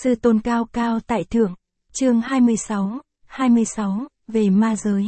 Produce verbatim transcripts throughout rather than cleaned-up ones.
Sư tôn cao cao tại thượng, chương hai mươi sáu, hai mươi sáu, về ma giới.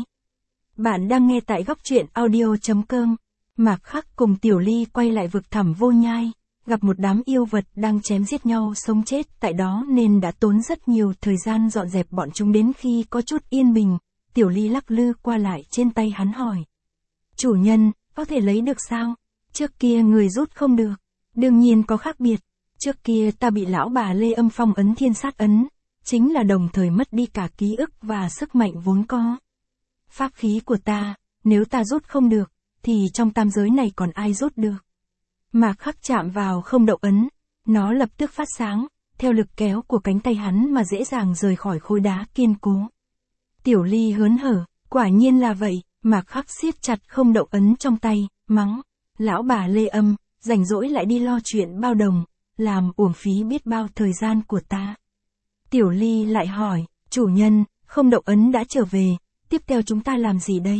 Bạn đang nghe tại góc truyện audio.com. Mạc Khắc cùng Tiểu Ly quay lại vực thẳm vô nhai, gặp một đám yêu vật đang chém giết nhau sống chết tại đó nên đã tốn rất nhiều thời gian dọn dẹp bọn chúng. Đến khi có chút yên bình, Tiểu Ly lắc lư qua lại trên tay hắn hỏi. Chủ nhân, có thể lấy được sao? Trước kia người rút không được. Đương nhiên có khác biệt. Trước kia ta bị lão bà Lê Âm phong ấn thiên sát ấn, chính là đồng thời mất đi cả ký ức và sức mạnh vốn có. Pháp khí của ta, nếu ta rút không được, thì trong tam giới này còn ai rút được. Mạc Khắc chạm vào không động ấn, nó lập tức phát sáng, theo lực kéo của cánh tay hắn mà dễ dàng rời khỏi khối đá kiên cố. Tiểu Ly hớn hở, quả nhiên là vậy. Mạc Khắc siết chặt không động ấn trong tay, mắng. Lão bà Lê Âm, rảnh rỗi lại đi lo chuyện bao đồng, làm uổng phí biết bao thời gian của ta. Tiểu Ly lại hỏi, chủ nhân, không động ấn đã trở về, tiếp theo chúng ta làm gì đây?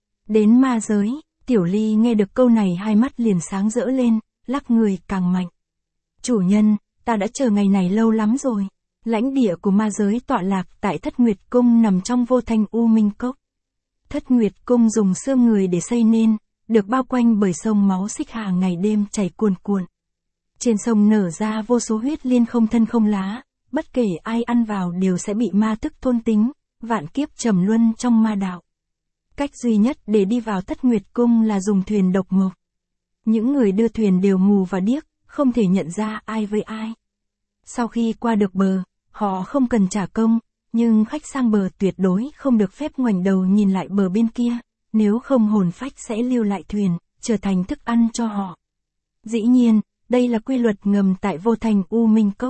Đến ma giới. Tiểu Ly nghe được câu này hai mắt liền sáng rỡ lên, lắc người càng mạnh. Chủ nhân, ta đã chờ ngày này lâu lắm rồi. Lãnh địa của ma giới tọa lạc tại Thất Nguyệt Cung nằm trong vô thanh u minh cốc. Thất Nguyệt Cung dùng xương người để xây nên, được bao quanh bởi sông máu Xích Hà ngày đêm chảy cuồn cuộn. Trên sông nở ra vô số huyết liên không thân không lá, bất kể ai ăn vào đều sẽ bị ma thức thôn tính, vạn kiếp trầm luân trong ma đạo. Cách duy nhất để đi vào Thất Nguyệt Cung là dùng thuyền độc mộc. Những người đưa thuyền đều mù và điếc, không thể nhận ra ai với ai. Sau khi qua được bờ, họ không cần trả công, nhưng khách sang bờ tuyệt đối không được phép ngoảnh đầu nhìn lại bờ bên kia, nếu không hồn phách sẽ lưu lại thuyền, trở thành thức ăn cho họ. Dĩ nhiên, đây là quy luật ngầm tại vô thanh u minh cốc.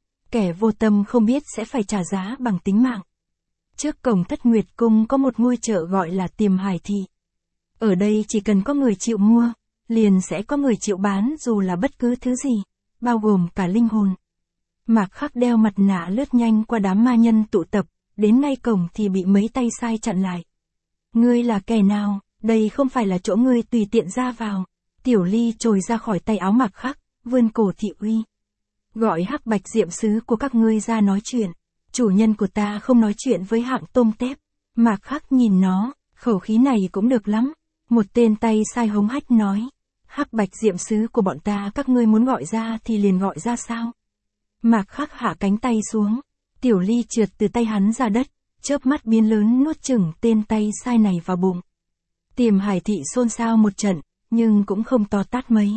Kẻ vô tâm không biết sẽ phải trả giá bằng tính mạng. Trước cổng Thất Nguyệt Cung có một ngôi chợ gọi là Tiềm Hải Thị. Ở đây chỉ cần có người chịu mua, liền sẽ có người chịu bán dù là bất cứ thứ gì, bao gồm cả linh hồn. Mạc Khắc đeo mặt nạ lướt nhanh qua đám ma nhân tụ tập, đến ngay cổng thì bị mấy tay sai chặn lại. Ngươi là kẻ nào? Đây không phải là chỗ ngươi tùy tiện ra vào. Tiểu Ly trồi ra khỏi tay áo Mạc Khắc, vươn cổ thị uy. Gọi Hắc Bạch Diệm Sứ của các ngươi ra nói chuyện. Chủ nhân của ta không nói chuyện với hạng tôm tép. Mạc Khắc nhìn nó, khẩu khí này cũng được lắm. Một tên tay sai hống hách nói. Hắc Bạch Diệm Sứ của bọn ta các ngươi muốn gọi ra thì liền gọi ra sao? Mạc Khắc hạ cánh tay xuống. Tiểu Ly trượt từ tay hắn ra đất, chớp mắt biến lớn nuốt chửng tên tay sai này vào bụng. Tiềm Hải Thị xôn xao một trận, nhưng cũng không to tát mấy.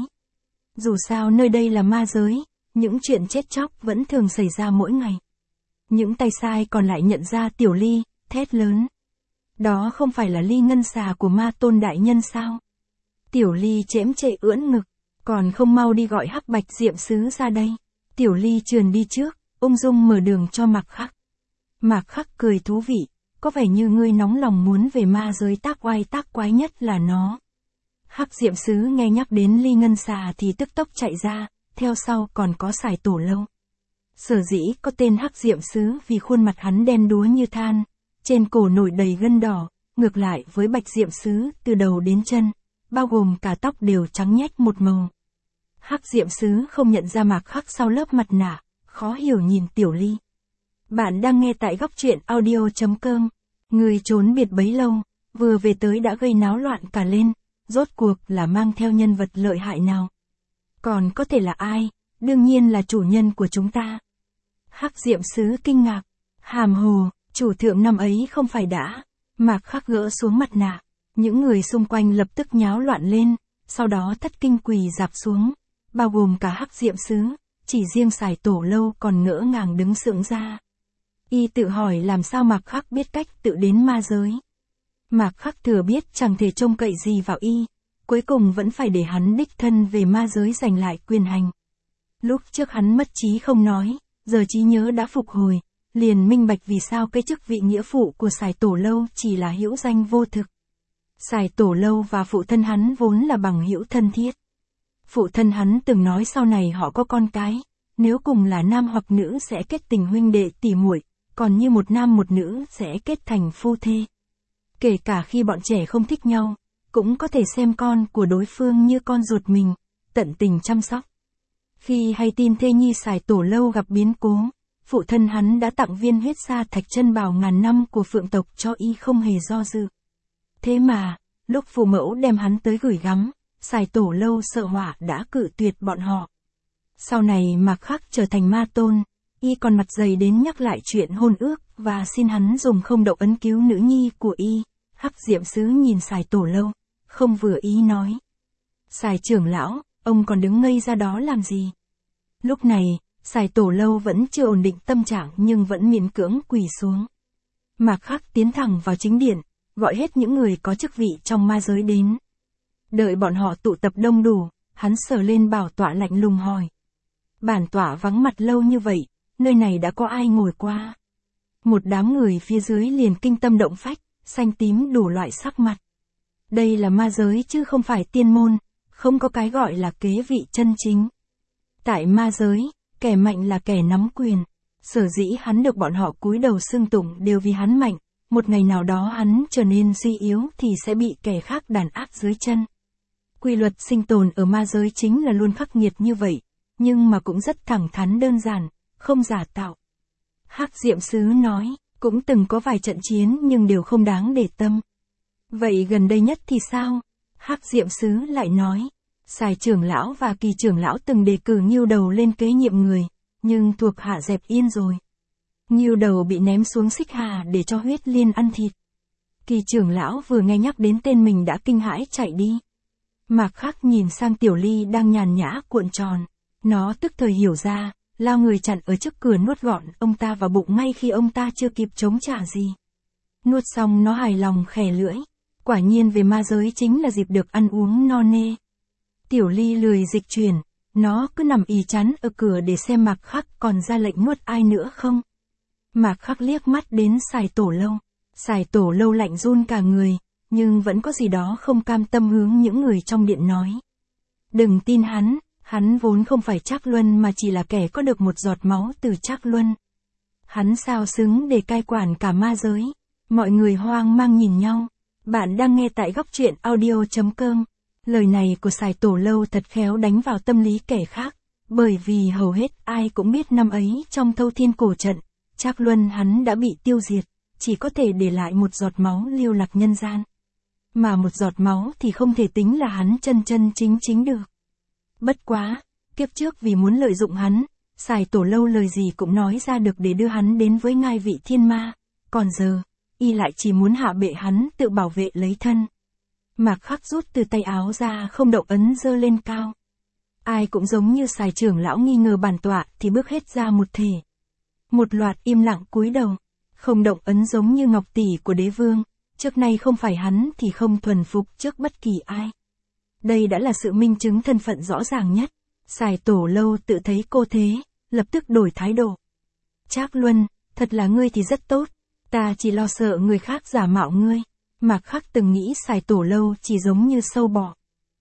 Dù sao nơi đây là ma giới, những chuyện chết chóc vẫn thường xảy ra mỗi ngày. Những tay sai còn lại nhận ra Tiểu Ly, thét lớn. Đó không phải là Ly Ngân Xà của Ma Tôn đại nhân sao? Tiểu Ly chễm chệ ưỡn ngực, còn không mau đi gọi Hắc Bạch Diệm Sứ ra đây. Tiểu Ly trườn đi trước, ung dung mở đường cho Mạc Khắc. Mạc Khắc cười thú vị, có vẻ như ngươi nóng lòng muốn về ma giới tác oai tác quái nhất là nó. Hắc Diệm Sứ nghe nhắc đến Ly Ngân Xà thì tức tốc chạy ra, theo sau còn có Sải Tổ Lâu. Sở dĩ có tên Hắc Diệm Sứ vì khuôn mặt hắn đen đúa như than, trên cổ nổi đầy gân đỏ, ngược lại với Bạch Diệm Sứ từ đầu đến chân, bao gồm cả tóc đều trắng nhách một màu. Hắc Diệm Sứ không nhận ra Mạc Khắc sau lớp mặt nạ, khó hiểu nhìn Tiểu Ly. Bạn đang nghe tại góc truyện audio.com. Người trốn biệt bấy lâu, vừa về tới đã gây náo loạn cả lên, rốt cuộc là mang theo nhân vật lợi hại nào? Còn có thể là ai? Đương nhiên là chủ nhân của chúng ta. Hắc Diệm Sứ kinh ngạc, hàm hồ, chủ thượng năm ấy không phải đã. Mạc Khắc gỡ xuống mặt nạ, những người xung quanh lập tức nháo loạn lên, sau đó thất kinh quỳ rạp xuống, bao gồm cả Hắc Diệm Sứ, chỉ riêng Sải Tổ Lâu còn ngỡ ngàng đứng sững ra. Y tự hỏi làm sao Mạc Khắc biết cách tự đến ma giới. Mạc Khắc thừa biết chẳng thể trông cậy gì vào y, cuối cùng vẫn phải để hắn đích thân về ma giới giành lại quyền hành. Lúc trước hắn mất trí không nói, giờ trí nhớ đã phục hồi, liền minh bạch vì sao cái chức vị nghĩa phụ của Sải Tổ Lâu chỉ là hữu danh vô thực. Sải Tổ Lâu và phụ thân hắn vốn là bằng hữu thân thiết. Phụ thân hắn từng nói sau này họ có con cái, nếu cùng là nam hoặc nữ sẽ kết tình huynh đệ tỉ muội, còn như một nam một nữ sẽ kết thành phu thê. Kể cả khi bọn trẻ không thích nhau, cũng có thể xem con của đối phương như con ruột mình, tận tình chăm sóc. Khi hay tin thê nhi Sải Tổ Lâu gặp biến cố, phụ thân hắn đã tặng viên huyết sa thạch chân bào ngàn năm của phượng tộc cho y không hề do dự. Thế mà, lúc phù mẫu đem hắn tới gửi gắm, Sài Tổ Lâu sợ họa đã cự tuyệt bọn họ. Sau này Mạc Khắc trở thành ma tôn, y còn mặt dày đến nhắc lại chuyện hôn ước và xin hắn dùng không động ấn cứu nữ nhi của y. Hắc Diệm Sứ nhìn Sài Tổ Lâu, không vừa ý nói. Sài trưởng lão, ông còn đứng ngây ra đó làm gì? Lúc này, Sài Tổ Lâu vẫn chưa ổn định tâm trạng nhưng vẫn miễn cưỡng quỳ xuống. Mạc Khắc tiến thẳng vào chính điện, gọi hết những người có chức vị trong ma giới đến. Đợi bọn họ tụ tập đông đủ, hắn sờ lên bảo tọa lạnh lùng hỏi. Bản tọa vắng mặt lâu như vậy, nơi này đã có ai ngồi qua? Một đám người phía dưới liền kinh tâm động phách, xanh tím đủ loại sắc mặt. Đây là ma giới chứ không phải tiên môn, không có cái gọi là kế vị chân chính. Tại ma giới, kẻ mạnh là kẻ nắm quyền. Sở dĩ hắn được bọn họ cúi đầu xưng tụng đều vì hắn mạnh, một ngày nào đó hắn trở nên suy yếu thì sẽ bị kẻ khác đàn áp dưới chân. Quy luật sinh tồn ở ma giới chính là luôn khắc nghiệt như vậy, nhưng mà cũng rất thẳng thắn đơn giản, không giả tạo. Hắc Diệm Sứ nói, cũng từng có vài trận chiến nhưng đều không đáng để tâm. Vậy gần đây nhất thì sao? Hắc Diệm Sứ lại nói, Sài trưởng lão và Kỳ trưởng lão từng đề cử Ngưu Đầu lên kế nhiệm người, nhưng thuộc hạ dẹp yên rồi. Ngưu Đầu bị ném xuống xích hà để cho huyết liên ăn thịt. Kỳ trưởng lão vừa nghe nhắc đến tên mình đã kinh hãi chạy đi. Mạc Khắc nhìn sang Tiểu Ly đang nhàn nhã cuộn tròn. Nó tức thời hiểu ra, lao người chặn ở trước cửa nuốt gọn ông ta vào bụng ngay khi ông ta chưa kịp chống trả gì. Nuốt xong nó hài lòng khè lưỡi. Quả nhiên về ma giới chính là dịp được ăn uống no nê. Tiểu Ly lười dịch chuyển, nó cứ nằm ì chắn ở cửa để xem Mạc Khắc còn ra lệnh nuốt ai nữa không. Mạc Khắc liếc mắt đến Sài Tổ Lâu. Sài Tổ Lâu lạnh run cả người, nhưng vẫn có gì đó không cam tâm hướng những người trong điện nói. Đừng tin hắn, hắn vốn không phải Trác Luân mà chỉ là kẻ có được một giọt máu từ Trác Luân. Hắn sao xứng để cai quản cả ma giới. Mọi người hoang mang nhìn nhau. Bạn đang nghe tại góc truyện audio chấm com. Lời này của Sài Tổ Lâu thật khéo đánh vào tâm lý kẻ khác, bởi vì hầu hết ai cũng biết năm ấy trong Thâu Thiên Cổ Trận, Trác Luân hắn đã bị tiêu diệt, chỉ có thể để lại một giọt máu lưu lạc nhân gian. Mà một giọt máu thì không thể tính là hắn chân chân chính chính được. Bất quá, kiếp trước vì muốn lợi dụng hắn, Sài Tổ Lâu lời gì cũng nói ra được để đưa hắn đến với ngai vị thiên ma, còn giờ, y lại chỉ muốn hạ bệ hắn tự bảo vệ lấy thân. Mạc Khắc rút từ tay áo ra không động ấn giơ lên cao. Ai cũng giống như Sài trưởng lão nghi ngờ bản tọa thì bước hết ra một thể. Một loạt im lặng cúi đầu. Không động ấn giống như ngọc tỷ của đế vương, trước nay không phải hắn thì không thuần phục trước bất kỳ ai. Đây đã là sự minh chứng thân phận rõ ràng nhất. Sài Tổ Lâu tự thấy cô thế, lập tức đổi thái độ. Trác Luân, thật là ngươi thì rất tốt, ta chỉ lo sợ người khác giả mạo ngươi. Mạc Khắc từng nghĩ Sài Tổ Lâu chỉ giống như sâu bọ.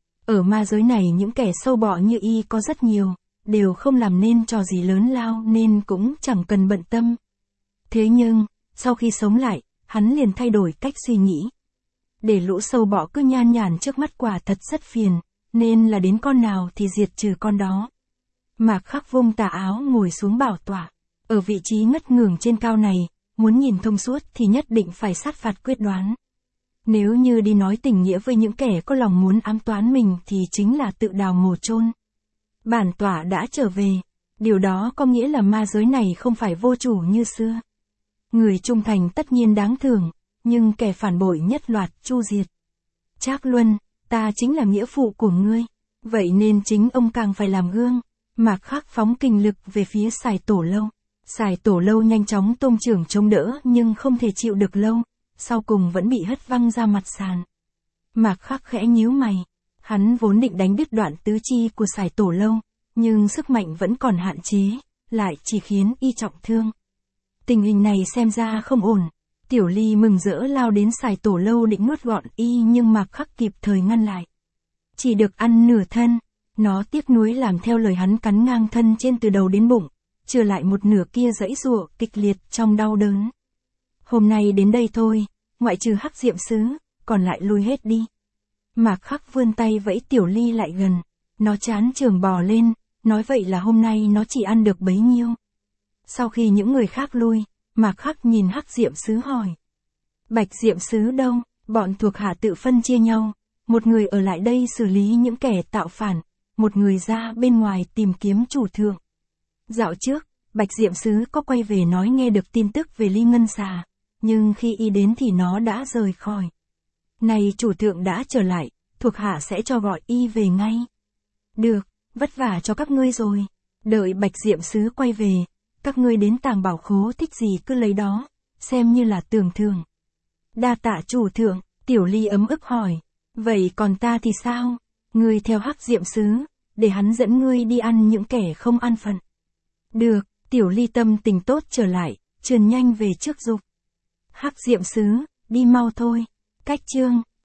Ở ma giới này những kẻ sâu bọ như y có rất nhiều, đều không làm nên trò gì lớn lao nên cũng chẳng cần bận tâm. Thế nhưng, sau khi sống lại, hắn liền thay đổi cách suy nghĩ. Để lũ sâu bọ cứ nhan nhản trước mắt quả thật rất phiền, nên là đến con nào thì diệt trừ con đó. Mạc Khắc vung tà áo ngồi xuống bảo tọa. Ở vị trí ngất ngưởng trên cao này, muốn nhìn thông suốt thì nhất định phải sát phạt quyết đoán. Nếu như đi nói tình nghĩa với những kẻ có lòng muốn ám toán mình thì chính là tự đào mồ chôn. Bản tọa đã trở về, điều đó có nghĩa là ma giới này không phải vô chủ như xưa. Người trung thành tất nhiên đáng thưởng, nhưng kẻ phản bội nhất loạt chu diệt. Trác Luân, ta chính là nghĩa phụ của ngươi, vậy nên chính ông càng phải làm gương. Mạc Khắc phóng kinh lực về phía Sài Tổ Lâu. Sài Tổ Lâu nhanh chóng tung chưởng chống đỡ nhưng không thể chịu được lâu, sau cùng vẫn bị hất văng ra mặt sàn. Mạc Khắc khẽ nhíu mày, hắn vốn định đánh đứt đoạn tứ chi của Sài Tổ Lâu, nhưng sức mạnh vẫn còn hạn chế, lại chỉ khiến y trọng thương. Tình hình này xem ra không ổn. Tiểu Ly mừng rỡ lao đến Sài Tổ Lâu định nuốt gọn y nhưng Mạc Khắc kịp thời ngăn lại. Chỉ được ăn nửa thân, nó tiếc nuối làm theo lời hắn cắn ngang thân trên từ đầu đến bụng, trừ lại một nửa kia giãy giụa kịch liệt trong đau đớn. Hôm nay đến đây thôi, ngoại trừ Hắc Diệm Sứ, còn lại lui hết đi. Mạc Khắc vươn tay vẫy Tiểu Ly lại gần, nó chán trường bò lên, nói vậy là hôm nay nó chỉ ăn được bấy nhiêu. Sau khi những người khác lui, Mạc Khắc nhìn Hắc Diệm Sứ hỏi. Bạch Diệm Sứ đâu? Bọn thuộc hạ tự phân chia nhau. Một người ở lại đây xử lý những kẻ tạo phản, một người ra bên ngoài tìm kiếm chủ thượng. Dạo trước, Bạch Diệm Sứ có quay về nói nghe được tin tức về Ly Ngân Xà, nhưng khi y đến thì nó đã rời khỏi. Này chủ thượng đã trở lại, thuộc hạ sẽ cho gọi y về ngay. Được, vất vả cho các ngươi rồi. Đợi Bạch Diệm Sứ quay về, các ngươi đến tàng bảo khố thích gì cứ lấy đó, xem như là tưởng thưởng. Đa tạ chủ thượng, Tiểu Ly ấm ức hỏi. Vậy còn ta thì sao? Ngươi theo Hắc Diệm Sứ, để hắn dẫn ngươi đi ăn những kẻ không an phận. Được, Tiểu Ly tâm tình tốt trở lại, trườn nhanh về trước dục. Hắc Diệm Sứ, đi mau thôi. Cách chương